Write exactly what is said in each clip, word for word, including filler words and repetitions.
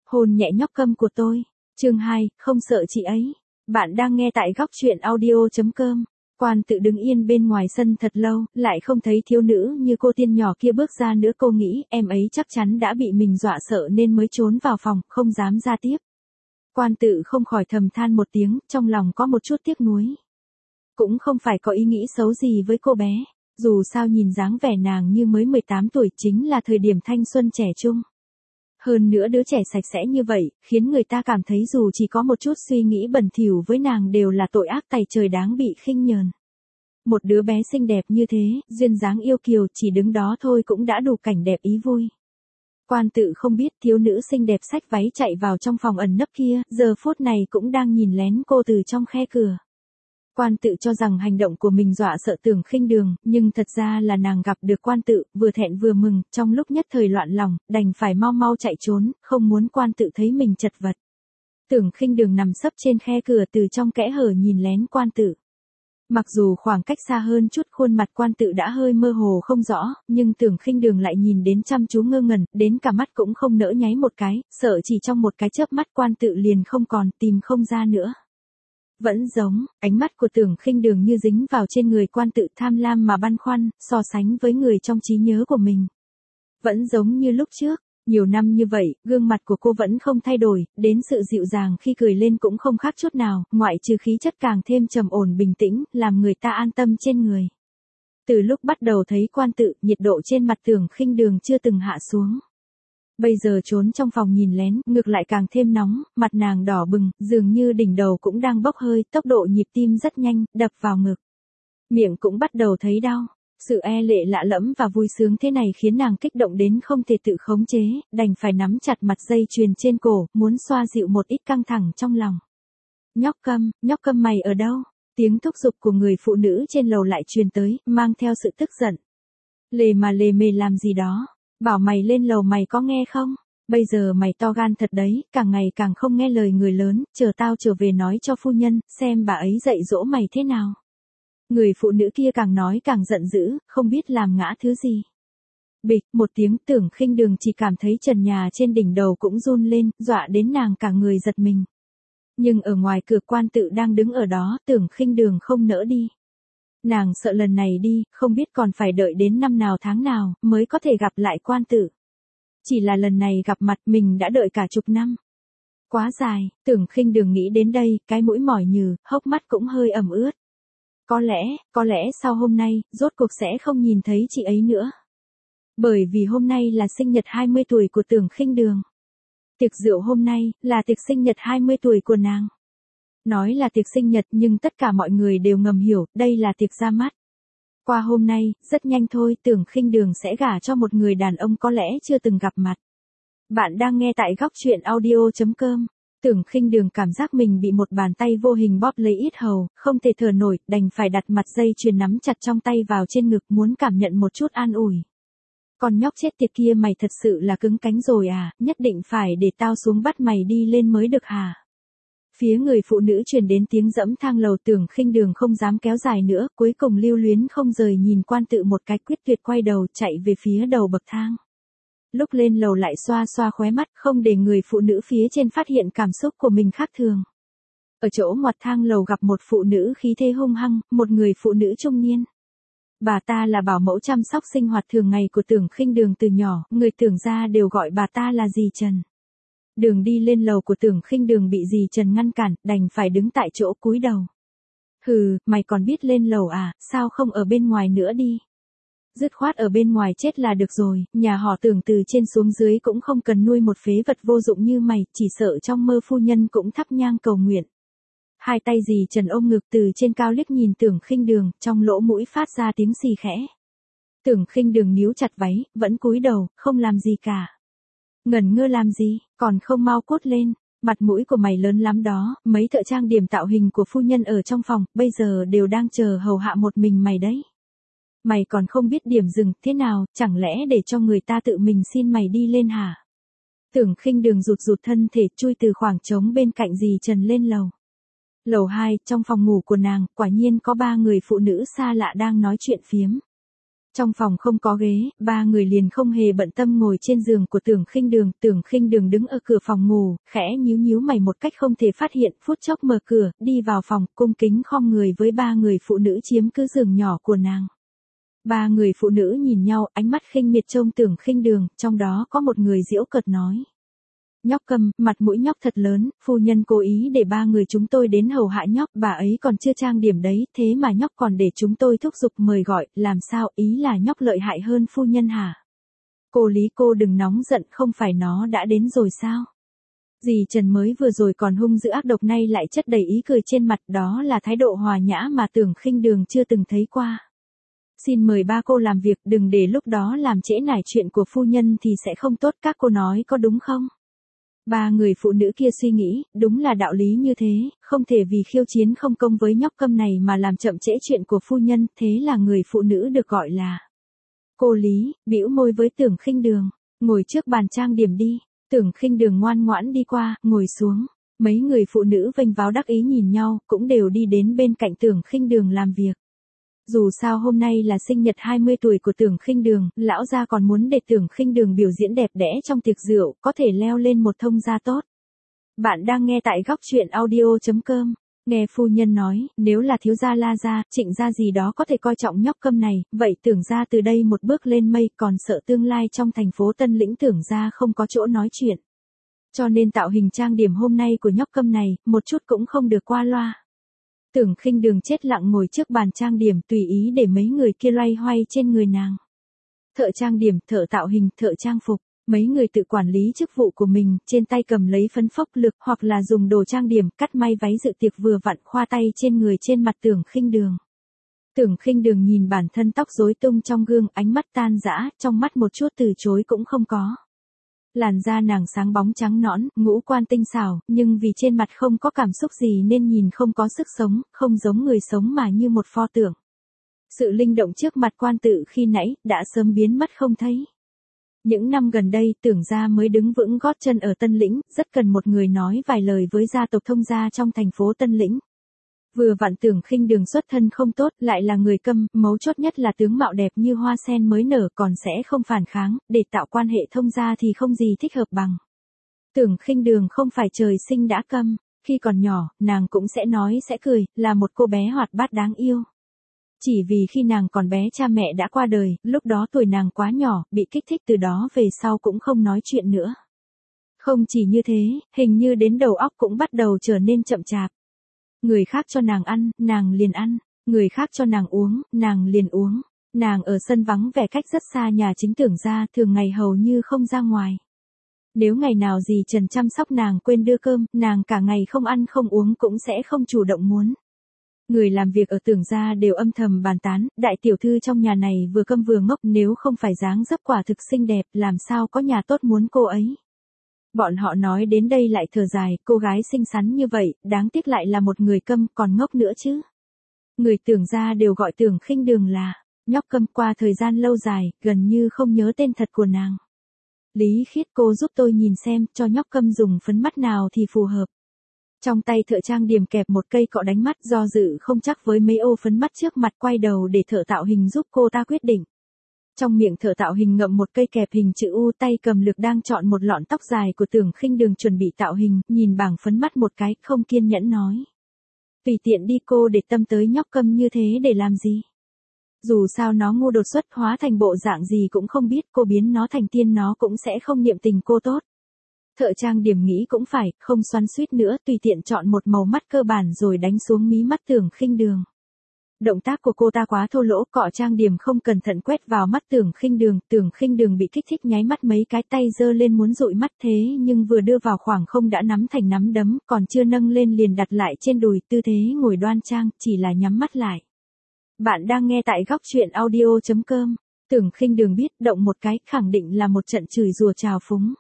Hôn nhẹ nhóc câm của tôi. Chương hai, không sợ chị ấy. Bạn đang nghe tại góc truyện audio chấm com. Quan Tự đứng yên bên ngoài sân thật lâu, lại không thấy thiếu nữ như cô tiên nhỏ kia bước ra nữa. Cô nghĩ em ấy chắc chắn đã bị mình dọa sợ nên mới trốn vào phòng, không dám ra tiếp. Quan Tự không khỏi thầm than một tiếng, trong lòng có một chút tiếc nuối. Cũng không phải có ý nghĩ xấu gì với cô bé, dù sao nhìn dáng vẻ nàng như mới mười tám tuổi, chính là thời điểm thanh xuân trẻ trung. Hơn nữa đứa trẻ sạch sẽ như vậy, khiến người ta cảm thấy dù chỉ có một chút suy nghĩ bẩn thỉu với nàng đều là tội ác tày trời đáng bị khinh nhờn. Một đứa bé xinh đẹp như thế, duyên dáng yêu kiều, chỉ đứng đó thôi cũng đã đủ cảnh đẹp ý vui. Quan Tự không biết thiếu nữ xinh đẹp xách váy chạy vào trong phòng ẩn nấp kia, giờ phút này cũng đang nhìn lén cô từ trong khe cửa. Quan Tự cho rằng hành động của mình dọa sợ Tưởng Khinh Đường, nhưng thật ra là nàng gặp được Quan Tự, vừa thẹn vừa mừng, trong lúc nhất thời loạn lòng, đành phải mau mau chạy trốn, không muốn Quan Tự thấy mình chật vật. Tưởng Khinh Đường nằm sấp trên khe cửa từ trong kẽ hở nhìn lén Quan Tự. Mặc dù khoảng cách xa hơn chút, khuôn mặt Quan Tự đã hơi mơ hồ không rõ, nhưng Tưởng Khinh Đường lại nhìn đến chăm chú ngơ ngẩn, đến cả mắt cũng không nỡ nháy một cái, sợ chỉ trong một cái chớp mắt Quan Tự liền không còn, tìm không ra nữa. Vẫn giống, ánh mắt của Tưởng Khinh Đường như dính vào trên người Quan Tự, tham lam mà băn khoăn, so sánh với người trong trí nhớ của mình. Vẫn giống như lúc trước, nhiều năm như vậy, gương mặt của cô vẫn không thay đổi, đến sự dịu dàng khi cười lên cũng không khác chút nào, ngoại trừ khí chất càng thêm trầm ổn bình tĩnh, làm người ta an tâm trên người. Từ lúc bắt đầu thấy Quan Tự, nhiệt độ trên mặt Tưởng Khinh Đường chưa từng hạ xuống. Bây giờ trốn trong phòng nhìn lén, ngược lại càng thêm nóng, mặt nàng đỏ bừng, dường như đỉnh đầu cũng đang bốc hơi, tốc độ nhịp tim rất nhanh, đập vào ngực. Miệng cũng bắt đầu thấy đau. Sự e lệ lạ lẫm và vui sướng thế này khiến nàng kích động đến không thể tự khống chế, đành phải nắm chặt mặt dây chuyền trên cổ, muốn xoa dịu một ít căng thẳng trong lòng. Nhóc Câm, nhóc Câm mày ở đâu? Tiếng thúc giục của người phụ nữ trên lầu lại truyền tới, mang theo sự tức giận. Lề mà lề mề làm gì đó? Bảo mày lên lầu mày có nghe không? Bây giờ mày to gan thật đấy, càng ngày càng không nghe lời người lớn, chờ tao trở về nói cho phu nhân, xem bà ấy dạy dỗ mày thế nào. Người phụ nữ kia càng nói càng giận dữ, không biết làm ngã thứ gì. Bịch, một tiếng, Tưởng Khinh Đường chỉ cảm thấy trần nhà trên đỉnh đầu cũng run lên, dọa đến nàng cả người giật mình. Nhưng ở ngoài cửa Quan Tự đang đứng ở đó, Tưởng Khinh Đường không nỡ đi. Nàng sợ lần này đi, không biết còn phải đợi đến năm nào tháng nào, mới có thể gặp lại Quan Tự. Chỉ là lần này gặp mặt mình đã đợi cả chục năm. Quá dài, Tưởng Khinh Đường nghĩ đến đây, cái mũi mỏi nhừ, hốc mắt cũng hơi ẩm ướt. Có lẽ, có lẽ sau hôm nay, rốt cuộc sẽ không nhìn thấy chị ấy nữa. Bởi vì hôm nay là sinh nhật hai mươi tuổi của Tưởng Khinh Đường. Tiệc rượu hôm nay, là tiệc sinh nhật hai mươi tuổi của nàng. Nói là tiệc sinh nhật nhưng tất cả mọi người đều ngầm hiểu, đây là tiệc ra mắt. Qua hôm nay, rất nhanh thôi, Tưởng Khinh Đường sẽ gả cho một người đàn ông có lẽ chưa từng gặp mặt. Bạn đang nghe tại góc truyện audio chấm com. Tưởng Khinh Đường cảm giác mình bị một bàn tay vô hình bóp lấy yết hầu, không thể thở nổi, đành phải đặt mặt dây chuyền nắm chặt trong tay vào trên ngực, muốn cảm nhận một chút an ủi. Con nhóc chết tiệt kia, mày thật sự là cứng cánh rồi à, nhất định phải để tao xuống bắt mày đi lên mới được hả? Phía người phụ nữ truyền đến tiếng dẫm thang lầu. Tưởng Khinh Đường không dám kéo dài nữa, cuối cùng lưu luyến không rời nhìn Quan Tự một cái, quyết tuyệt quay đầu chạy về phía đầu bậc thang. Lúc lên lầu lại xoa xoa khóe mắt, không để người phụ nữ phía trên phát hiện cảm xúc của mình khác thường. Ở chỗ ngoặt thang lầu gặp một phụ nữ khí thế hung hăng, một người phụ nữ trung niên. Bà ta là bảo mẫu chăm sóc sinh hoạt thường ngày của Tưởng Khinh Đường từ nhỏ, người Tưởng gia đều gọi bà ta là dì Trần. Đường đi lên lầu của Tưởng Khinh Đường bị dì Trần ngăn cản, đành phải đứng tại chỗ cúi đầu. Hừ, mày còn biết lên lầu à, sao không ở bên ngoài nữa đi? Dứt khoát ở bên ngoài chết là được rồi, nhà họ Tưởng từ trên xuống dưới cũng không cần nuôi một phế vật vô dụng như mày, chỉ sợ trong mơ phu nhân cũng thắp nhang cầu nguyện. Hai tay dì Trần ôm ngực từ trên cao liếc nhìn Tưởng Khinh Đường, trong lỗ mũi phát ra tiếng xì khẽ. Tưởng Khinh Đường níu chặt váy, vẫn cúi đầu, không làm gì cả. Ngẩn ngơ làm gì, còn không mau cút lên, mặt mũi của mày lớn lắm đó, mấy thợ trang điểm tạo hình của phu nhân ở trong phòng, bây giờ đều đang chờ hầu hạ một mình mày đấy. Mày còn không biết điểm dừng, thế nào, chẳng lẽ để cho người ta tự mình xin mày đi lên hả? Tưởng Khinh Đường rụt rụt thân thể, chui từ khoảng trống bên cạnh dì Trần lên lầu. Lầu hai, trong phòng ngủ của nàng, quả nhiên có ba người phụ nữ xa lạ đang nói chuyện phiếm. Trong phòng không có ghế, ba người liền không hề bận tâm ngồi trên giường của Tưởng Khinh Đường, Tưởng Khinh Đường đứng ở cửa phòng ngủ, khẽ nhíu nhíu mày một cách không thể phát hiện, phút chốc mở cửa, đi vào phòng, cung kính khom người với ba người phụ nữ chiếm cứ giường nhỏ của nàng. Ba người phụ nữ nhìn nhau, ánh mắt khinh miệt trông Tưởng Khinh Đường, trong đó có một người giễu cợt nói. Nhóc Câm, mặt mũi nhóc thật lớn, phu nhân cố ý để ba người chúng tôi đến hầu hạ nhóc, bà ấy còn chưa trang điểm đấy, thế mà nhóc còn để chúng tôi thúc giục mời gọi, làm sao, ý là nhóc lợi hại hơn phu nhân hả? Cô Lý cô đừng nóng giận, không phải nó đã đến rồi sao? Dì Trần mới vừa rồi còn hung dữ ác độc, nay lại chất đầy ý cười trên mặt, đó là thái độ hòa nhã mà Tưởng Khinh Đường chưa từng thấy qua. Xin mời ba cô làm việc, đừng để lúc đó làm trễ nải chuyện của phu nhân thì sẽ không tốt, các cô nói có đúng không? Ba người phụ nữ kia suy nghĩ, đúng là đạo lý như thế, không thể vì khiêu chiến không công với nhóc Câm này mà làm chậm trễ chuyện của phu nhân, thế là người phụ nữ được gọi là cô Lý, bĩu môi với Tưởng Khinh Đường, ngồi trước bàn trang điểm đi. Tưởng Khinh Đường ngoan ngoãn đi qua, ngồi xuống, mấy người phụ nữ vênh váo đắc ý nhìn nhau, cũng đều đi đến bên cạnh Tưởng Khinh Đường làm việc. Dù sao hôm nay là sinh nhật hai mươi tuổi của Tưởng Khinh Đường, lão gia còn muốn để Tưởng Khinh Đường biểu diễn đẹp đẽ trong tiệc rượu, có thể leo lên một thông gia tốt. Bạn đang nghe tại góc truyện audio chấm com. Nghe phu nhân nói, nếu là thiếu gia La gia, Trịnh gia gì đó có thể coi trọng nhóc Câm này, vậy Tưởng gia từ đây một bước lên mây, còn sợ tương lai trong thành phố Tân Lĩnh Tưởng gia không có chỗ nói chuyện. Cho nên tạo hình trang điểm hôm nay của nhóc Câm này, một chút cũng không được qua loa. Tưởng Khinh Đường chết lặng ngồi trước bàn trang điểm, tùy ý để mấy người kia loay hoay trên người nàng. Thợ trang điểm, thợ tạo hình, thợ trang phục, mấy người tự quản lý chức vụ của mình, trên tay cầm lấy phấn phốc lực hoặc là dùng đồ trang điểm, cắt may váy dự tiệc vừa vặn khoa tay trên người trên mặt Tưởng Khinh Đường. Tưởng Khinh Đường nhìn bản thân tóc rối tung trong gương, ánh mắt tan rã, trong mắt một chút từ chối cũng không có. Làn da nàng sáng bóng trắng nõn, ngũ quan tinh xảo, nhưng vì trên mặt không có cảm xúc gì nên nhìn không có sức sống, không giống người sống mà như một pho tượng. Sự linh động trước mặt quan tự khi nãy, đã sớm biến mất không thấy. Những năm gần đây, Tưởng gia mới đứng vững gót chân ở Tân Lĩnh, rất cần một người nói vài lời với gia tộc thông gia trong thành phố Tân Lĩnh. Vừa vặn Tưởng Khinh Đường xuất thân không tốt, lại là người Câm, mấu chốt nhất là tướng mạo đẹp như hoa sen mới nở, còn sẽ không phản kháng, để tạo quan hệ thông gia thì không gì thích hợp bằng. Tưởng Khinh Đường không phải trời sinh đã câm, khi còn nhỏ, nàng cũng sẽ nói sẽ cười, là một cô bé hoạt bát đáng yêu. Chỉ vì khi nàng còn bé cha mẹ đã qua đời, lúc đó tuổi nàng quá nhỏ, bị kích thích từ đó về sau cũng không nói chuyện nữa. Không chỉ như thế, hình như đến đầu óc cũng bắt đầu trở nên chậm chạp. Người khác cho nàng ăn, nàng liền ăn, người khác cho nàng uống, nàng liền uống. Nàng ở sân vắng vẻ cách rất xa nhà chính Tưởng gia, thường ngày hầu như không ra ngoài. Nếu ngày nào dì Trần chăm sóc nàng quên đưa cơm, nàng cả ngày không ăn không uống cũng sẽ không chủ động muốn. Người làm việc ở Tưởng gia đều âm thầm bàn tán, đại tiểu thư trong nhà này vừa câm vừa ngốc, nếu không phải dáng dấp quả thực xinh đẹp, làm sao có nhà tốt muốn cô ấy. Bọn họ nói đến đây lại thở dài, cô gái xinh xắn như vậy, đáng tiếc lại là một người câm, còn ngốc nữa chứ. Người Tưởng gia đều gọi Tưởng Khinh Đường là nhóc Câm, qua thời gian lâu dài, gần như không nhớ tên thật của nàng. Lý Khiết, cô giúp tôi nhìn xem, cho nhóc Câm dùng phấn mắt nào thì phù hợp. Trong tay thợ trang điểm kẹp một cây cọ đánh mắt, do dự không chắc với mấy ô phấn mắt trước mặt, quay đầu để thợ tạo hình giúp cô ta quyết định. Trong miệng thợ tạo hình ngậm một cây kẹp hình chữ U, tay cầm lược đang chọn một lọn tóc dài của Tưởng Khinh Đường chuẩn bị tạo hình, nhìn bảng phấn mắt một cái, không kiên nhẫn nói. Tùy tiện đi, cô để tâm tới nhóc Câm như thế để làm gì? Dù sao nó ngu đột xuất, hóa thành bộ dạng gì cũng không biết, cô biến nó thành tiên nó cũng sẽ không niệm tình cô tốt. Thợ trang điểm nghĩ cũng phải, không xoắn xuýt nữa, tùy tiện chọn một màu mắt cơ bản rồi đánh xuống mí mắt Tưởng Khinh Đường. Động tác của cô ta quá thô lỗ, cọ trang điểm không cẩn thận quét vào mắt Tưởng Khinh Đường, Tưởng Khinh Đường bị kích thích nháy mắt mấy cái, tay giơ lên muốn dụi mắt, thế nhưng vừa đưa vào khoảng không đã nắm thành nắm đấm, còn chưa nâng lên liền đặt lại trên đùi, tư thế ngồi đoan trang, chỉ là nhắm mắt lại. Bạn đang nghe tại góc truyện audio chấm com. Tưởng Khinh Đường biết, động một cái, khẳng định là một trận chửi rủa trào phúng.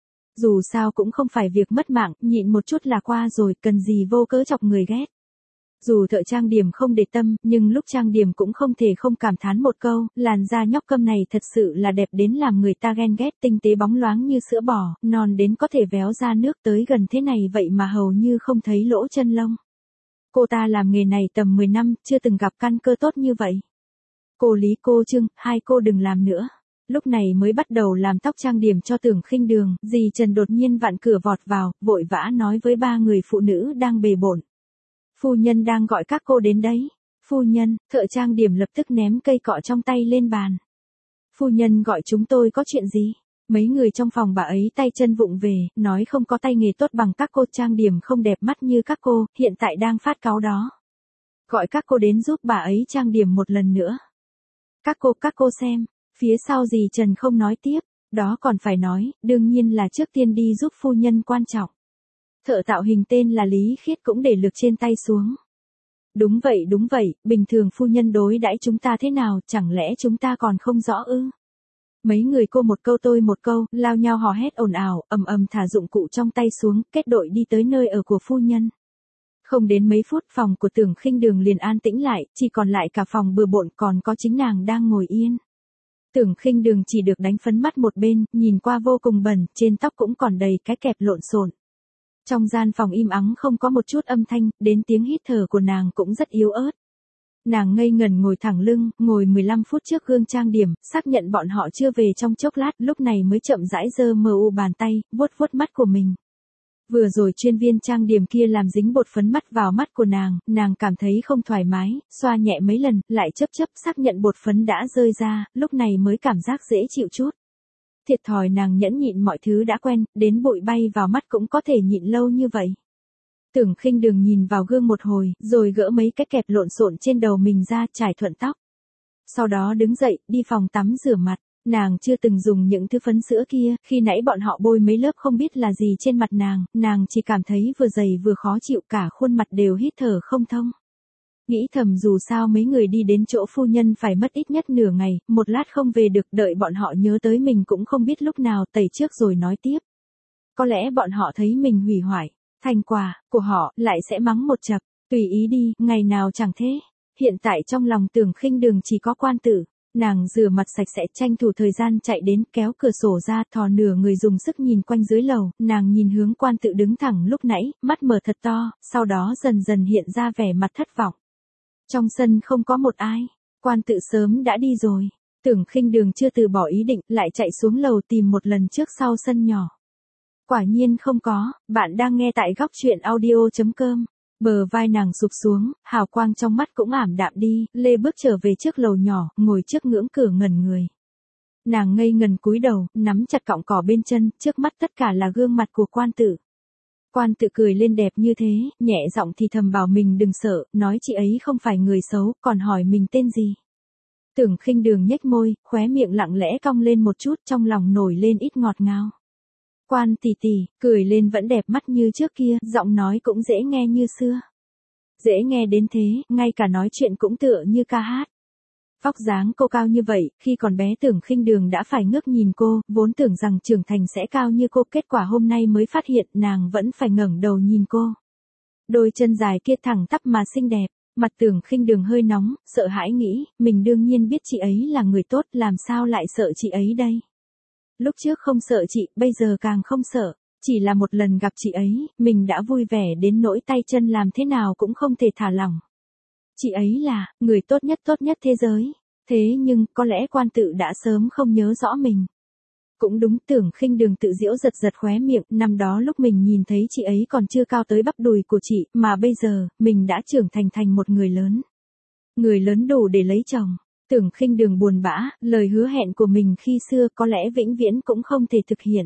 Dù sao cũng không phải việc mất mạng, nhịn một chút là qua rồi, cần gì vô cớ chọc người ghét. Dù thợ trang điểm không để tâm, nhưng lúc trang điểm cũng không thể không cảm thán một câu, làn da nhóc Câm này thật sự là đẹp đến làm người ta ghen ghét, tinh tế bóng loáng như sữa bò, non đến có thể véo ra nước tới gần thế này vậy mà hầu như không thấy lỗ chân lông. Cô ta làm nghề này tầm mười năm, chưa từng gặp căn cơ tốt như vậy. Cô Lý cô Trương, hai cô đừng làm nữa. Lúc này mới bắt đầu làm tóc trang điểm cho Tưởng Khinh Đường, dì Trần đột nhiên vặn cửa vọt vào, vội vã nói với ba người phụ nữ đang bề bộn. Phu nhân đang gọi các cô đến đấy. Phu nhân, thợ trang điểm lập tức ném cây cọ trong tay lên bàn. Phu nhân gọi chúng tôi có chuyện gì? Mấy người trong phòng bà ấy tay chân vụng về, nói không có tay nghề tốt bằng các cô, trang điểm không đẹp mắt như các cô, hiện tại đang phát cáu đó. Gọi các cô đến giúp bà ấy trang điểm một lần nữa. Các cô, các cô xem, phía sau dì Trần không nói tiếp, đó còn phải nói, đương nhiên là trước tiên đi giúp phu nhân quan trọng. Thợ tạo hình tên là Lý Khiết cũng để lực trên tay xuống. Đúng vậy đúng vậy, bình thường phu nhân đối đãi chúng ta thế nào, chẳng lẽ chúng ta còn không rõ ư? Mấy người cô một câu tôi một câu, lao nhau hò hét ồn ào, ầm ầm thả dụng cụ trong tay xuống, kết đội đi tới nơi ở của phu nhân. Không đến mấy phút phòng của Tưởng Khinh Đường liền an tĩnh lại, chỉ còn lại cả phòng bừa bộn, còn có chính nàng đang ngồi yên. Tưởng Khinh Đường chỉ được đánh phấn mắt một bên, nhìn qua vô cùng bẩn, trên tóc cũng còn đầy cái kẹp lộn xộn. Trong gian phòng im ắng không có một chút âm thanh, đến tiếng hít thở của nàng cũng rất yếu ớt. Nàng ngây ngẩn ngồi thẳng lưng, ngồi mười lăm phút trước gương trang điểm, xác nhận bọn họ chưa về trong chốc lát, lúc này mới chậm rãi giơ mờ u bàn tay, vuốt vuốt mắt của mình. Vừa rồi chuyên viên trang điểm kia làm dính bột phấn mắt vào mắt của nàng, nàng cảm thấy không thoải mái, xoa nhẹ mấy lần, lại chấp chấp xác nhận bột phấn đã rơi ra, lúc này mới cảm giác dễ chịu chút. Thiệt thòi nàng nhẫn nhịn mọi thứ đã quen, đến bụi bay vào mắt cũng có thể nhịn lâu như vậy. Tưởng Khinh Đường nhìn vào gương một hồi, rồi gỡ mấy cái kẹp lộn xộn trên đầu mình ra, trải thuận tóc. Sau đó đứng dậy, đi phòng tắm rửa mặt. Nàng chưa từng dùng những thứ phấn sữa kia, khi nãy bọn họ bôi mấy lớp không biết là gì trên mặt nàng, nàng chỉ cảm thấy vừa dày vừa khó chịu, cả khuôn mặt đều hít thở không thông. Nghĩ thầm dù sao mấy người đi đến chỗ phu nhân phải mất ít nhất nửa ngày, một lát không về được, đợi bọn họ nhớ tới mình cũng không biết lúc nào, tẩy trước rồi nói tiếp. Có lẽ bọn họ thấy mình hủy hoại thành quả của họ, lại sẽ mắng một chập, tùy ý đi, ngày nào chẳng thế. Hiện tại trong lòng Tưởng Khinh Đường chỉ có Quan Tử. Nàng rửa mặt sạch sẽ, tranh thủ thời gian chạy đến, kéo cửa sổ ra, thò nửa người dùng sức nhìn quanh dưới lầu, nàng nhìn hướng Quan Tự đứng thẳng lúc nãy, mắt mở thật to, sau đó dần dần hiện ra vẻ mặt thất vọng. Trong sân không có một ai, Quan Tự sớm đã đi rồi. Tưởng Khinh Đường chưa từ bỏ ý định, lại chạy xuống lầu tìm một lần trước sau sân nhỏ. Quả nhiên không có. Bạn đang nghe tại góc truyện audio chấm com. Bờ vai nàng sụp xuống, hào quang trong mắt cũng ảm đạm đi, lê bước trở về trước lầu nhỏ, ngồi trước ngưỡng cửa ngẩn người. Nàng ngây ngần cúi đầu, nắm chặt cọng cỏ bên chân, trước mắt tất cả là gương mặt của Quan Tử. Quan Tự cười lên đẹp như thế, nhẹ giọng thì thầm bảo mình đừng sợ, nói chị ấy không phải người xấu, còn hỏi mình tên gì. Tưởng Khinh Đường nhếch môi, khóe miệng lặng lẽ cong lên một chút, trong lòng nổi lên ít ngọt ngào. Quan tỷ tỷ, cười lên vẫn đẹp mắt như trước kia, giọng nói cũng dễ nghe như xưa. Dễ nghe đến thế, ngay cả nói chuyện cũng tựa như ca hát. Vóc dáng cô cao như vậy, khi còn bé Tưởng Khinh Đường đã phải ngước nhìn cô, vốn tưởng rằng trưởng thành sẽ cao như cô, kết quả hôm nay mới phát hiện nàng vẫn phải ngẩng đầu nhìn cô. Đôi chân dài kia thẳng tắp mà xinh đẹp, mặt Tưởng Khinh Đường hơi nóng, sợ hãi nghĩ, mình đương nhiên biết chị ấy là người tốt, làm sao lại sợ chị ấy đây. Lúc trước không sợ chị, bây giờ càng không sợ, chỉ là một lần gặp chị ấy, mình đã vui vẻ đến nỗi tay chân làm thế nào cũng không thể thả lỏng. Chị ấy là, người tốt nhất tốt nhất thế giới, thế nhưng, có lẽ Quan Tự đã sớm không nhớ rõ mình. Cũng đúng, Tưởng Khinh Đường tự giễu giật giật khóe miệng, năm đó lúc mình nhìn thấy chị ấy còn chưa cao tới bắp đùi của chị, mà bây giờ, mình đã trưởng thành thành một người lớn. Người lớn đủ để lấy chồng. Tưởng Khinh Đường buồn bã, lời hứa hẹn của mình khi xưa có lẽ vĩnh viễn cũng không thể thực hiện.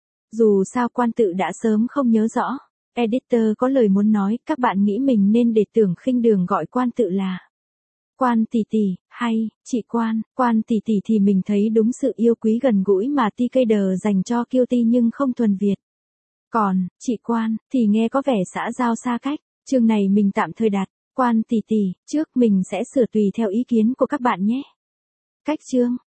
Dù sao Quan Tự đã sớm không nhớ rõ. Editor có lời muốn nói, các bạn nghĩ mình nên để Tưởng Khinh Đường gọi Quan Tự là Quan tỷ tỷ, hay, chị Quan, Quan tỷ tỷ thì mình thấy đúng sự yêu quý gần gũi mà tê ca đê dành cho Kiêu Ti nhưng không thuần Việt. Còn, chị Quan, thì nghe có vẻ xã giao xa cách, chương này mình tạm thời đặt. Quan tỷ tỷ, trước mình sẽ sửa tùy theo ý kiến của các bạn nhé. Cách chương.